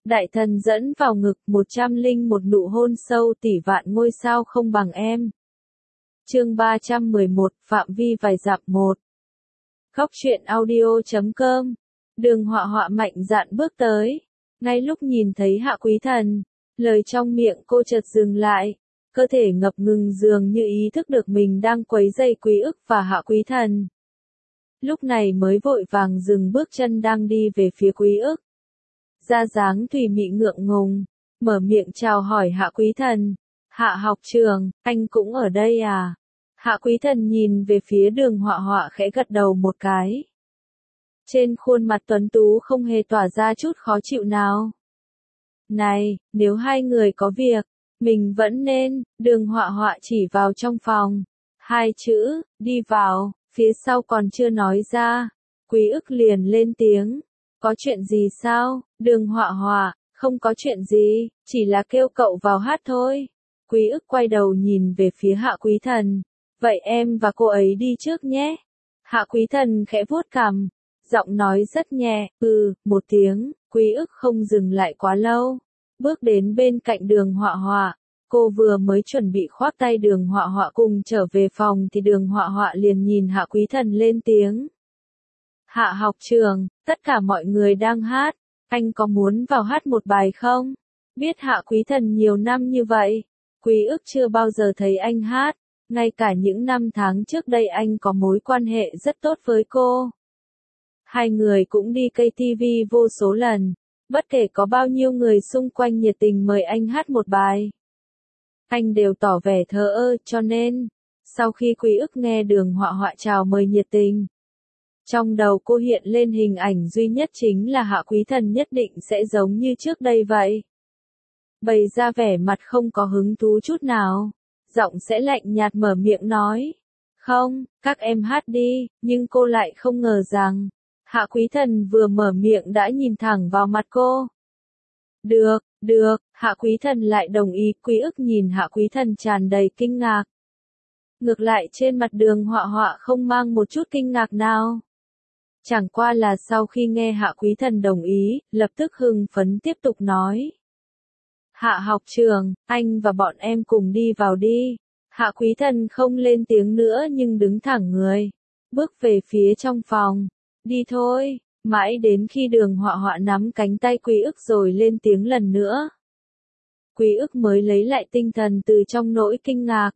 Đại thần dẫn vào ngực 101 nụ hôn sâu tỷ vạn ngôi sao không bằng em. Chương 311, phạm vi vài dặm 1. Khóc chuyện audio.com. Đường Họa Họa mạnh dạn bước tới. Ngay lúc nhìn thấy Hạ Quý Thần, lời trong miệng cô chợt dừng lại, cơ thể ngập ngừng dường như ý thức được mình đang quấy rầy Quý Ức và Hạ Quý Thần. Lúc này mới vội vàng dừng bước chân đang đi về phía Quý Ức. Ra dáng thùy mị ngượng ngùng, mở miệng chào hỏi Hạ Quý Thần. Hạ học trường, anh cũng ở đây à? Hạ Quý Thần nhìn về phía Đường Họa Họa khẽ gật đầu một cái. Trên khuôn mặt tuấn tú không hề tỏa ra chút khó chịu nào. Này, nếu hai người có việc, mình vẫn nên, Đường Họa Họa chỉ vào trong phòng. Hai chữ, đi vào, phía sau còn chưa nói ra. Quý Ức liền lên tiếng. Có chuyện gì sao, Đường Họa Họa? Không có chuyện gì, chỉ là kêu cậu vào hát thôi. Quý Ức quay đầu nhìn về phía Hạ Quý Thần. Vậy em và cô ấy đi trước nhé. Hạ Quý Thần khẽ vuốt cằm, giọng nói rất nhẹ, một tiếng. Quý Ức không dừng lại quá lâu, bước đến bên cạnh Đường Họa Họa. Cô vừa mới chuẩn bị khoác tay Đường Họa Họa cùng trở về phòng thì Đường Họa Họa liền nhìn Hạ Quý Thần lên tiếng. Hạ học trường, tất cả mọi người đang hát, anh có muốn vào hát một bài không? Biết Hạ Quý Thần nhiều năm như vậy, Quý Ức chưa bao giờ thấy anh hát, ngay cả những năm tháng trước đây anh có mối quan hệ rất tốt với cô. Hai người cũng đi KTV vô số lần, bất kể có bao nhiêu người xung quanh nhiệt tình mời anh hát một bài, anh đều tỏ vẻ thờ ơ, cho nên, sau khi Quý Ức nghe Đường Họa Họa chào mời nhiệt tình, trong đầu cô hiện lên hình ảnh duy nhất chính là Hạ Quý Thần nhất định sẽ giống như trước đây vậy. Bày ra vẻ mặt không có hứng thú chút nào, giọng sẽ lạnh nhạt mở miệng nói. Không, các em hát đi, nhưng cô lại không ngờ rằng, Hạ Quý Thần vừa mở miệng đã nhìn thẳng vào mặt cô. Được, Hạ Quý Thần lại đồng ý. Quý Ức nhìn Hạ Quý Thần tràn đầy kinh ngạc. Ngược lại trên mặt Đường Họa Họa không mang một chút kinh ngạc nào. Chẳng qua là sau khi nghe Hạ Quý Thần đồng ý, lập tức hưng phấn tiếp tục nói. Hạ học trường, anh và bọn em cùng đi vào đi. Hạ Quý Thần không lên tiếng nữa nhưng đứng thẳng người, bước về phía trong phòng. Đi thôi, mãi đến khi Đường Họa Họa nắm cánh tay Quý Ức rồi lên tiếng lần nữa. Quý Ức mới lấy lại tinh thần từ trong nỗi kinh ngạc.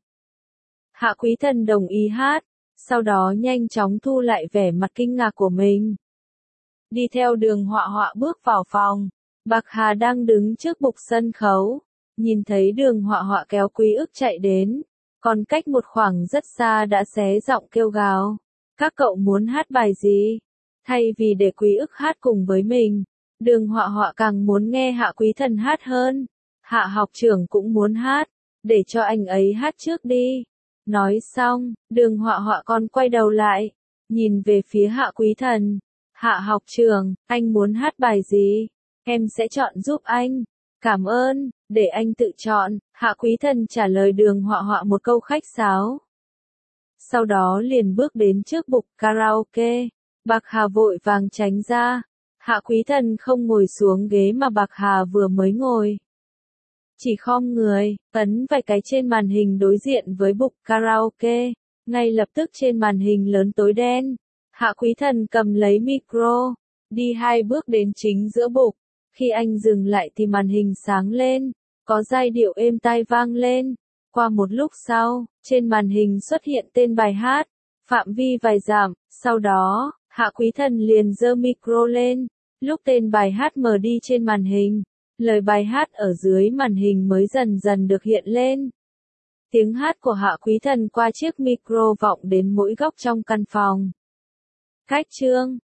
Hạ Quý Thần đồng ý hát, sau đó nhanh chóng thu lại vẻ mặt kinh ngạc của mình. Đi theo Đường Họa Họa bước vào phòng, Bạc Hà đang đứng trước bục sân khấu, nhìn thấy Đường Họa Họa kéo Quý Ức chạy đến, còn cách một khoảng rất xa đã xé giọng kêu gào. Các cậu muốn hát bài gì? Thay vì để Quý Ức hát cùng với mình, Đường Họa Họa càng muốn nghe Hạ Quý Thần hát hơn. Hạ học trưởng cũng muốn hát, để cho anh ấy hát trước đi. Nói xong, Đường Họa Họa còn quay đầu lại, nhìn về phía Hạ Quý Thần. Hạ học trưởng, anh muốn hát bài gì? Em sẽ chọn giúp anh. Cảm ơn, để anh tự chọn. Hạ Quý Thần trả lời Đường Họa Họa một câu khách sáo. Sau đó liền bước đến trước bục karaoke. Bạc Hà vội vàng tránh ra. Hạ Quý Thần không ngồi xuống ghế mà Bạc Hà vừa mới ngồi. Chỉ khom người, ấn vài cái trên màn hình đối diện với bục karaoke. Ngay lập tức trên màn hình lớn tối đen, Hạ Quý Thần cầm lấy micro, đi 2 bước đến chính giữa bục. Khi anh dừng lại thì màn hình sáng lên, có giai điệu êm tai vang lên. Qua một lúc sau, trên màn hình xuất hiện tên bài hát, phạm vi vài dặm. Sau đó, Hạ Quý Thần liền giơ micro lên. Lúc tên bài hát mở đi trên màn hình, lời bài hát ở dưới màn hình mới dần dần được hiện lên. Tiếng hát của Hạ Quý Thần qua chiếc micro vọng đến mỗi góc trong căn phòng. Cách chương